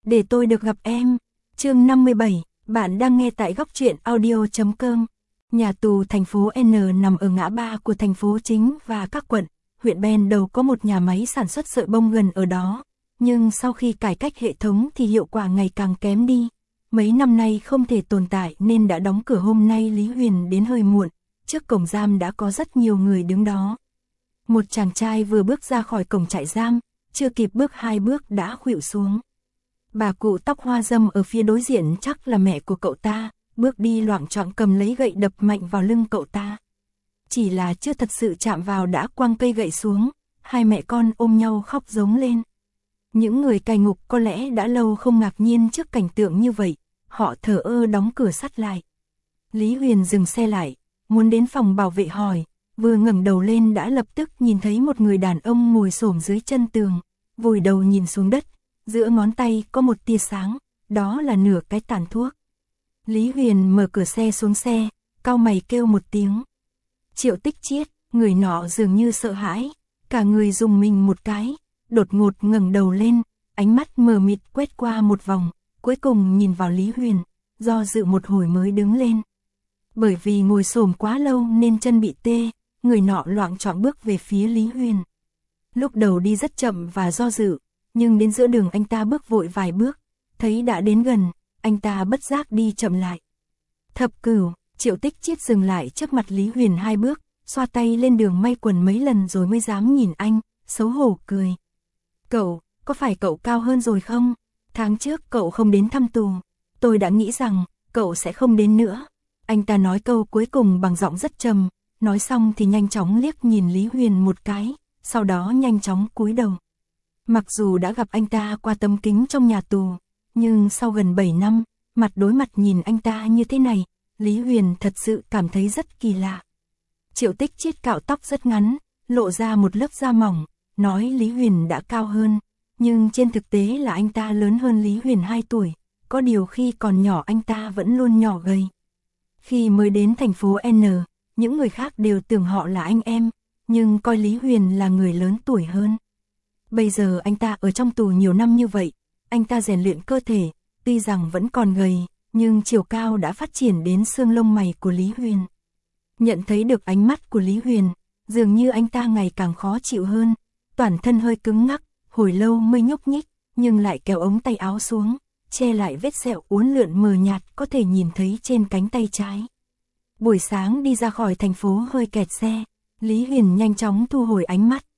để tôi được gặp em. Chương 57, bạn đang nghe tại góc truyện audio.com. Nhà tù thành phố N nằm ở ngã ba của thành phố chính và các quận, huyện Ben đầu có một nhà máy sản xuất sợi bông gần ở đó. Nhưng sau khi cải cách hệ thống thì hiệu quả ngày càng kém đi. Mấy năm nay không thể tồn tại nên đã đóng cửa. Hôm nay Lý Huyền đến hơi muộn, trước cổng giam đã có rất nhiều người đứng đó. Một chàng trai vừa bước ra khỏi cổng trại giam, chưa kịp bước 2 bước đã khuỵu xuống. Bà cụ tóc hoa râm ở phía đối diện chắc là mẹ của cậu ta, bước đi loạng choạng cầm lấy gậy đập mạnh vào lưng cậu ta. Chỉ là chưa thật sự chạm vào đã quăng cây gậy xuống, hai mẹ con ôm nhau khóc rống lên. Những người cai ngục có lẽ đã lâu không ngạc nhiên trước cảnh tượng như vậy, họ thờ ơ đóng cửa sắt lại. Lý Huyền dừng xe lại, muốn đến phòng bảo vệ hỏi, vừa ngẩng đầu lên đã lập tức nhìn thấy một người đàn ông ngồi xổm dưới chân tường, vùi đầu nhìn xuống đất, giữa ngón tay có một tia sáng, đó là nửa cái tàn thuốc. Lý Huyền mở cửa xe xuống xe, cau mày kêu một tiếng. Triệu Tích Chiết, người nọ dường như sợ hãi, cả người rùng mình một cái, đột ngột ngẩng đầu lên, ánh mắt mờ mịt quét qua một vòng, cuối cùng nhìn vào Lý Huyền, do dự một hồi mới đứng lên. Bởi vì ngồi xổm quá lâu nên chân bị tê, người nọ loạng choạng bước về phía Lý Huyền. Lúc đầu đi rất chậm và do dự, nhưng đến giữa đường anh ta bước vội vài bước, thấy đã đến gần, anh ta bất giác đi chậm lại. Thập Cửu, Triệu Tích Chiết dừng lại trước mặt Lý Huyền 2 bước, xoa tay lên đường may quần mấy lần rồi mới dám nhìn anh, xấu hổ cười. Cậu, có phải cậu cao hơn rồi không? Tháng trước cậu không đến thăm tù, tôi đã nghĩ rằng cậu sẽ không đến nữa. Anh ta nói câu cuối cùng bằng giọng rất trầm, nói xong thì nhanh chóng liếc nhìn Lý Huyền một cái, sau đó nhanh chóng cúi đầu. Mặc dù đã gặp anh ta qua tấm kính trong nhà tù, nhưng sau gần 7 năm, mặt đối mặt nhìn anh ta như thế này, Lý Huyền thật sự cảm thấy rất kỳ lạ. Triệu Tích Chiết cạo tóc rất ngắn, lộ ra một lớp da mỏng, nói Lý Huyền đã cao hơn, nhưng trên thực tế là anh ta lớn hơn Lý Huyền 2 tuổi, có điều khi còn nhỏ anh ta vẫn luôn nhỏ gầy. Khi mới đến thành phố N, những người khác đều tưởng họ là anh em, nhưng coi Lý Huyền là người lớn tuổi hơn. Bây giờ anh ta ở trong tù nhiều năm như vậy, anh ta rèn luyện cơ thể, tuy rằng vẫn còn gầy, nhưng chiều cao đã phát triển đến xương lông mày của Lý Huyền. Nhận thấy được ánh mắt của Lý Huyền, dường như anh ta ngày càng khó chịu hơn, toàn thân hơi cứng ngắc, hồi lâu mới nhúc nhích, nhưng lại kéo ống tay áo xuống, che lại vết sẹo uốn lượn mờ nhạt có thể nhìn thấy trên cánh tay trái. Buổi sáng đi ra khỏi thành phố hơi kẹt xe, Lý Huyền nhanh chóng thu hồi ánh mắt.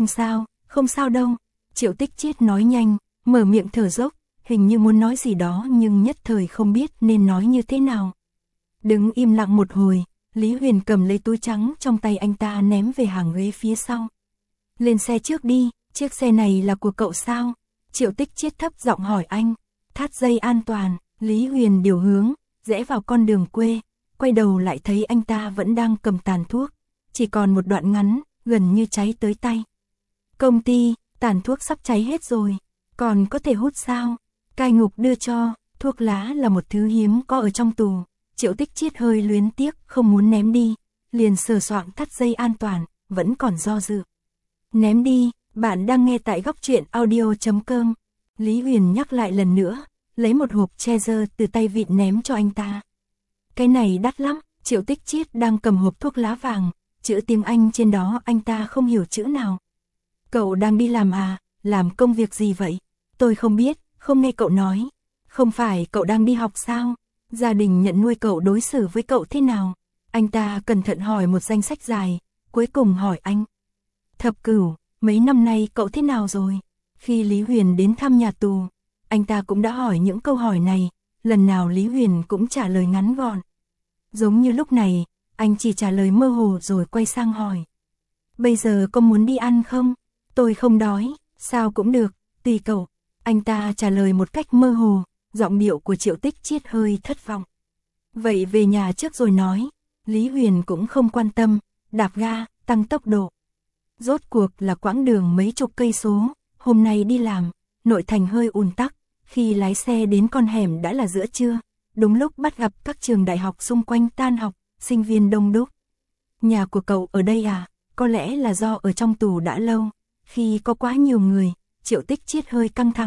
Không sao đâu, Triệu Tích Chiết nói nhanh, mở miệng thở dốc, hình như muốn nói gì đó nhưng nhất thời không biết nên nói như thế nào. Đứng im lặng một hồi, Lý Huyền cầm lấy túi trắng trong tay anh ta ném về hàng ghế phía sau. Lên xe trước đi, chiếc xe này là của cậu sao? Triệu Tích Chiết thấp giọng hỏi anh. Thắt dây an toàn, Lý Huyền điều hướng, rẽ vào con đường quê, quay đầu lại thấy anh ta vẫn đang cầm tàn thuốc, chỉ còn một đoạn ngắn, gần như cháy tới tay. Công ty, tàn thuốc sắp cháy hết rồi, còn có thể hút sao? Cai ngục đưa cho, thuốc lá là một thứ hiếm có ở trong tù. Triệu Tích Chiết hơi luyến tiếc, không muốn ném đi, liền sờ soạng thắt dây an toàn, vẫn còn do dự. Ném đi, bạn đang nghe tại góc truyện audio.com. Lý Huyền nhắc lại lần nữa, lấy một hộp Cheezer từ tay vịn ném cho anh ta. Cái này đắt lắm, Triệu Tích Chiết đang cầm hộp thuốc lá vàng, chữ tiếng Anh trên đó anh ta không hiểu chữ nào. Cậu đang đi làm à, làm công việc gì vậy? Tôi không biết, không nghe cậu nói. Không phải cậu đang đi học sao? Gia đình nhận nuôi cậu đối xử với cậu thế nào? Anh ta cẩn thận hỏi một danh sách dài, cuối cùng hỏi anh. Thập Cửu, mấy năm nay cậu thế nào rồi? Khi Lý Huyền đến thăm nhà tù, anh ta cũng đã hỏi những câu hỏi này, lần nào Lý Huyền cũng trả lời ngắn gọn. Giống như lúc này, anh chỉ trả lời mơ hồ rồi quay sang hỏi. Bây giờ có muốn đi ăn không? Tôi không đói, sao cũng được, tùy cậu. Anh ta trả lời một cách mơ hồ, giọng điệu của Triệu Tích Chiết hơi thất vọng. Vậy về nhà trước rồi nói. Lý Huyền cũng không quan tâm, đạp ga, tăng tốc độ. Rốt cuộc là quãng đường mấy chục cây số, hôm nay đi làm, nội thành hơi ùn tắc, khi lái xe đến con hẻm đã là giữa trưa, đúng lúc bắt gặp các trường đại học xung quanh tan học, sinh viên đông đúc. Nhà của cậu ở đây à? Có lẽ là do ở trong tù đã lâu, khi có quá nhiều người, Triệu Tích Chiết hơi căng thẳng,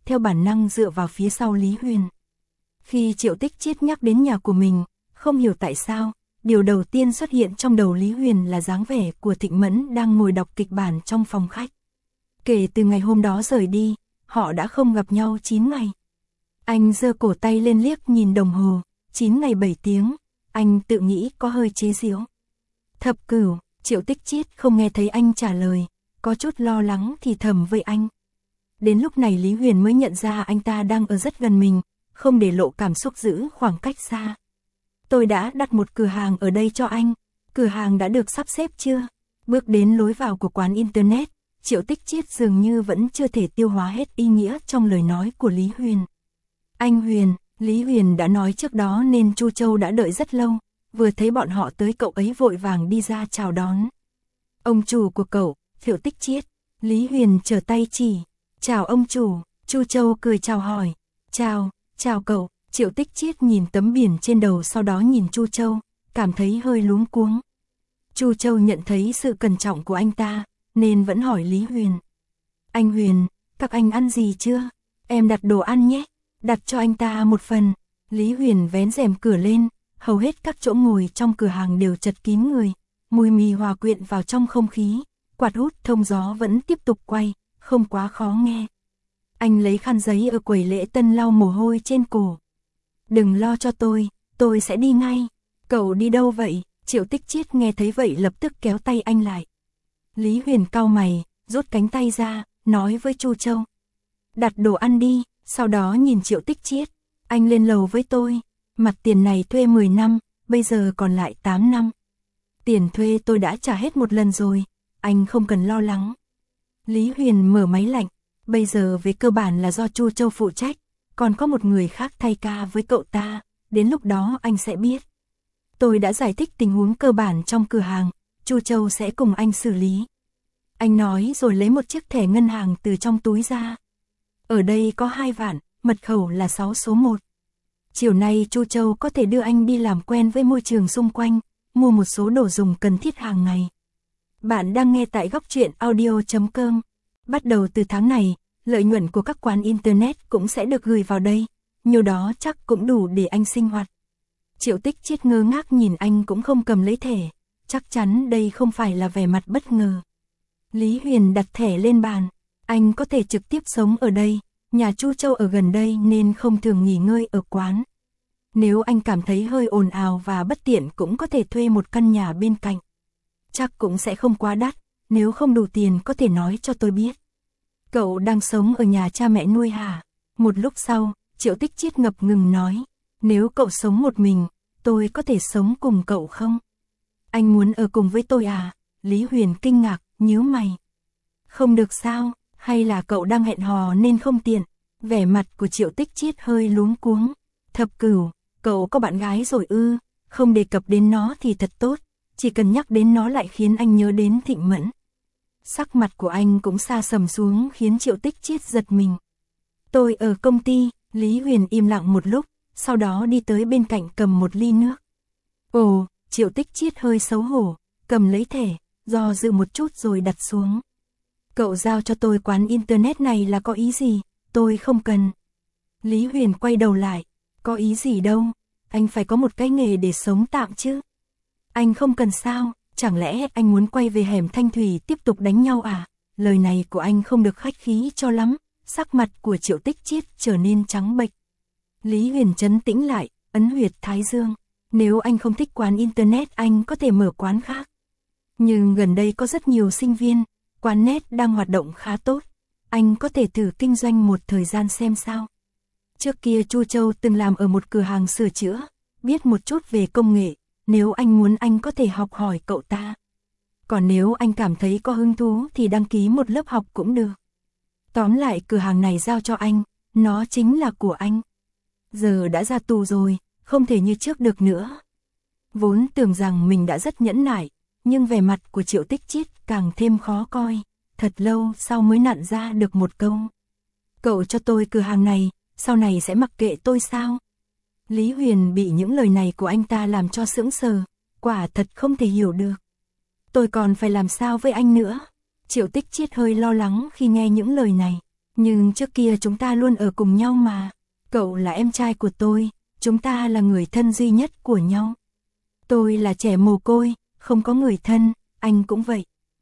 theo bản năng dựa vào phía sau Lý Huyền. Khi Triệu Tích Chiết nhắc đến nhà của mình, không hiểu tại sao, điều đầu tiên xuất hiện trong đầu Lý Huyền là dáng vẻ của Thịnh Mẫn đang ngồi đọc kịch bản trong phòng khách. Kể từ ngày hôm đó rời đi, họ đã không gặp nhau 9 ngày. Anh giơ cổ tay lên liếc nhìn đồng hồ, 9 ngày 7 tiếng, anh tự nghĩ có hơi chế giễu. Thập Cửu, Triệu Tích Chiết không nghe thấy anh trả lời, có chút lo lắng thì thầm với anh. Đến lúc này Lý Huyền mới nhận ra anh ta đang ở rất gần mình, không để lộ cảm xúc giữ khoảng cách xa. Tôi đã đặt một cửa hàng ở đây cho anh, cửa hàng đã được sắp xếp chưa? Bước đến lối vào của quán Internet, Triệu Tích Chiết dường như vẫn chưa thể tiêu hóa hết ý nghĩa trong lời nói của Lý Huyền. Anh Huyền, Lý Huyền đã nói trước đó nên Chu Châu đã đợi rất lâu, vừa thấy bọn họ tới cậu ấy vội vàng đi ra chào đón. Ông chủ của cậu, Triệu Tích Chiết, Lý Huyền trở tay chỉ, chào ông chủ, Chu Châu cười chào hỏi, chào cậu, Triệu Tích Chiết nhìn tấm biển trên đầu sau đó nhìn Chu Châu, cảm thấy hơi luống cuống. Chu Châu nhận thấy sự cẩn trọng của anh ta, nên vẫn hỏi Lý Huyền. Anh Huyền, các anh ăn gì chưa? Em đặt đồ ăn nhé, đặt cho anh ta một phần. Lý Huyền vén rèm cửa lên, hầu hết các chỗ ngồi trong cửa hàng đều chật kín người, mùi mì hòa quyện vào trong không khí, quạt hút thông gió vẫn tiếp tục quay, không quá khó nghe. Anh lấy khăn giấy ở quầy lễ tân lau mồ hôi trên cổ. Đừng lo cho tôi sẽ đi ngay. Cậu đi đâu vậy? Triệu Tích Chiết nghe thấy vậy lập tức kéo tay anh lại. Lý Huyền cau mày, rút cánh tay ra, nói với Chu Châu. Đặt đồ ăn đi, sau đó nhìn Triệu Tích Chiết. Anh lên lầu với tôi, mặt tiền này thuê 10 năm, bây giờ còn lại 8 năm. Tiền thuê tôi đã trả hết một lần rồi, anh không cần lo lắng. Lý Huyền mở máy lạnh, bây giờ về cơ bản là do Chu Châu phụ trách, còn có một người khác thay ca với cậu ta, đến lúc đó anh sẽ biết. Tôi đã giải thích tình huống cơ bản trong cửa hàng, Chu Châu sẽ cùng anh xử lý. Anh nói rồi lấy một chiếc thẻ ngân hàng từ trong túi ra. Ở đây có 2 vạn, mật khẩu là 6 số 1. Chiều nay Chu Châu có thể đưa anh đi làm quen với môi trường xung quanh, mua một số đồ dùng cần thiết hàng ngày. Bạn đang nghe tại góc truyện audio.com. Bắt đầu từ tháng này, lợi nhuận của các quán Internet cũng sẽ được gửi vào đây, nhiều đó chắc cũng đủ để anh sinh hoạt. Triệu Tích Chiết ngơ ngác nhìn anh cũng không cầm lấy thẻ, chắc chắn đây không phải là vẻ mặt bất ngờ. Lý Huyền đặt thẻ lên bàn, anh có thể trực tiếp sống ở đây, nhà Chu Châu ở gần đây nên không thường nghỉ ngơi ở quán. Nếu anh cảm thấy hơi ồn ào và bất tiện cũng có thể thuê một căn nhà bên cạnh. Chắc cũng sẽ không quá đắt, nếu không đủ tiền có thể nói cho tôi biết. Cậu đang sống ở nhà cha mẹ nuôi hả? Một lúc sau, Triệu Tích Chiết ngập ngừng nói, nếu cậu sống một mình, tôi có thể sống cùng cậu không? Anh muốn ở cùng với tôi à? Lý Huyền kinh ngạc, nhíu mày. Không được sao, hay là cậu đang hẹn hò nên không tiện? Vẻ mặt của Triệu Tích Chiết hơi luống cuống. Thập Cửu, cậu có bạn gái rồi ư? Không đề cập đến nó thì thật tốt, chỉ cần nhắc đến nó lại khiến anh nhớ đến Thịnh Mẫn. Sắc mặt của anh cũng sa sầm xuống khiến Triệu Tích Chiết giật mình. Tôi ở công ty, Lý Huyền im lặng một lúc, sau đó đi tới bên cạnh cầm một ly nước. Ồ, Triệu Tích Chiết hơi xấu hổ, cầm lấy thẻ, do dự một chút rồi đặt xuống. Cậu giao cho tôi quán Internet này là có ý gì? Tôi không cần. Lý Huyền quay đầu lại, có ý gì đâu, anh phải có một cái nghề để sống tạm chứ. Anh không cần sao, chẳng lẽ anh muốn quay về hẻm Thanh Thủy tiếp tục đánh nhau à? Lời này của anh không được khách khí cho lắm, sắc mặt của Triệu Tích Chiết trở nên trắng bệch. Lý Huyền trấn tĩnh lại, ấn huyệt thái dương. Nếu anh không thích quán Internet anh có thể mở quán khác. Nhưng gần đây có rất nhiều sinh viên, quán net đang hoạt động khá tốt. Anh có thể thử kinh doanh một thời gian xem sao. Trước kia Chu Châu từng làm ở một cửa hàng sửa chữa, biết một chút về công nghệ. Nếu anh muốn anh có thể học hỏi cậu ta. Còn nếu anh cảm thấy có hứng thú thì đăng ký một lớp học cũng được. Tóm lại cửa hàng này giao cho anh, nó chính là của anh. Giờ đã ra tù rồi, không thể như trước được nữa. Vốn tưởng rằng mình đã rất nhẫn nại, nhưng vẻ mặt của Triệu Tích Chiết càng thêm khó coi. Thật lâu sau mới nặn ra được một câu. Cậu cho tôi cửa hàng này, sau này sẽ mặc kệ tôi sao? Lý Huyền bị những lời này của anh ta làm cho sững sờ, quả thật không thể hiểu được. Tôi còn phải làm sao với anh nữa? Triệu Tích Chiết hơi lo lắng khi nghe những lời này. Nhưng trước kia chúng ta luôn ở cùng nhau mà. Cậu là em trai của tôi, chúng ta là người thân duy nhất của nhau. Tôi là trẻ mồ côi, không có người thân, anh cũng vậy.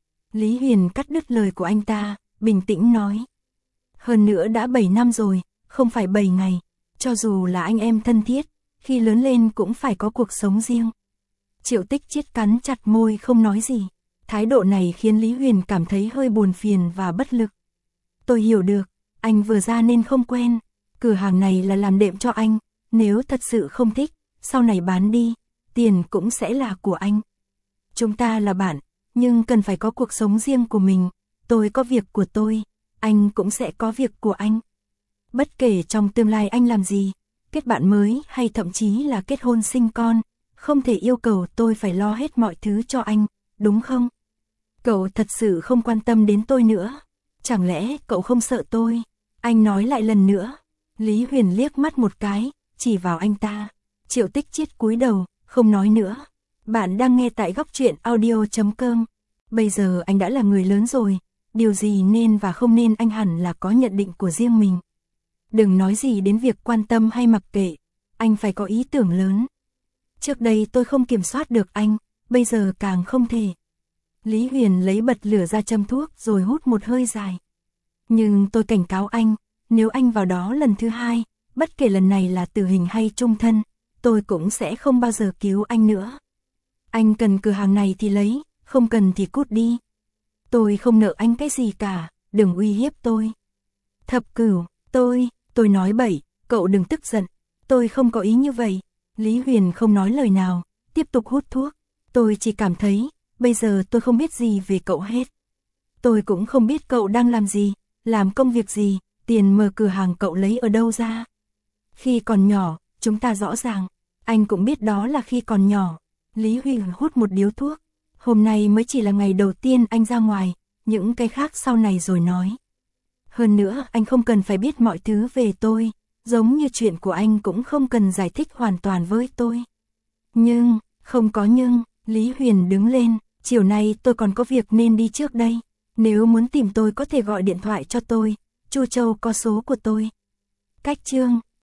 Lý Huyền cắt đứt lời của anh ta, bình tĩnh nói. Hơn nữa đã 7 năm rồi, không phải 7 ngày. Cho dù là anh em thân thiết, khi lớn lên cũng phải có cuộc sống riêng. Triệu Tích Chiết cắn chặt môi không nói gì. Thái độ này khiến Lý Huyền cảm thấy hơi buồn phiền và bất lực. Tôi hiểu được, anh vừa ra nên không quen. Cửa hàng này là làm đệm cho anh, nếu thật sự không thích, sau này bán đi, tiền cũng sẽ là của anh. Chúng ta là bạn, nhưng cần phải có cuộc sống riêng của mình. Tôi có việc của tôi, anh cũng sẽ có việc của anh. Bất kể trong tương lai anh làm gì, kết bạn mới hay thậm chí là kết hôn sinh con, không thể yêu cầu tôi phải lo hết mọi thứ cho anh, đúng không? Cậu thật sự không quan tâm đến tôi nữa. Chẳng lẽ cậu không sợ tôi? Anh nói lại lần nữa. Lý Huyền liếc mắt một cái, chỉ vào anh ta. Triệu Tích Chiết cúi đầu, không nói nữa. Bạn đang nghe tại góc truyện audio.com. Bây giờ anh đã là người lớn rồi, điều gì nên và không nên anh hẳn là có nhận định của riêng mình. Đừng nói gì đến việc quan tâm hay mặc kệ, anh phải có ý tưởng lớn. Trước đây tôi không kiểm soát được anh, bây giờ càng không thể. Lý Huyền lấy bật lửa ra châm thuốc rồi hút một hơi dài. Nhưng tôi cảnh cáo anh, nếu anh vào đó lần thứ hai, bất kể lần này là tử hình hay chung thân, tôi cũng sẽ không bao giờ cứu anh nữa. Anh cần cửa hàng này thì lấy, không cần thì cút đi. Tôi không nợ anh cái gì cả, đừng uy hiếp tôi. Thập Cửu, tôi nói bậy, cậu đừng tức giận, tôi không có ý như vậy. Lý Huyền không nói lời nào, tiếp tục hút thuốc. Tôi chỉ cảm thấy, bây giờ tôi không biết gì về cậu hết. Tôi cũng không biết cậu đang làm gì, làm công việc gì, tiền mở cửa hàng cậu lấy ở đâu ra. Khi còn nhỏ, chúng ta rõ ràng, anh cũng biết đó là khi còn nhỏ. Lý Huyền hút một điếu thuốc. Hôm nay mới chỉ là ngày đầu tiên anh ra ngoài, những cái khác sau này rồi nói. Hơn nữa anh không cần phải biết mọi thứ về tôi, giống như chuyện của anh cũng không cần giải thích hoàn toàn với tôi. Nhưng, không có nhưng, Lý Huyền đứng lên, chiều nay tôi còn có việc nên đi trước đây. Nếu muốn tìm tôi có thể gọi điện thoại cho tôi, Chu Châu có số của tôi. Cách chương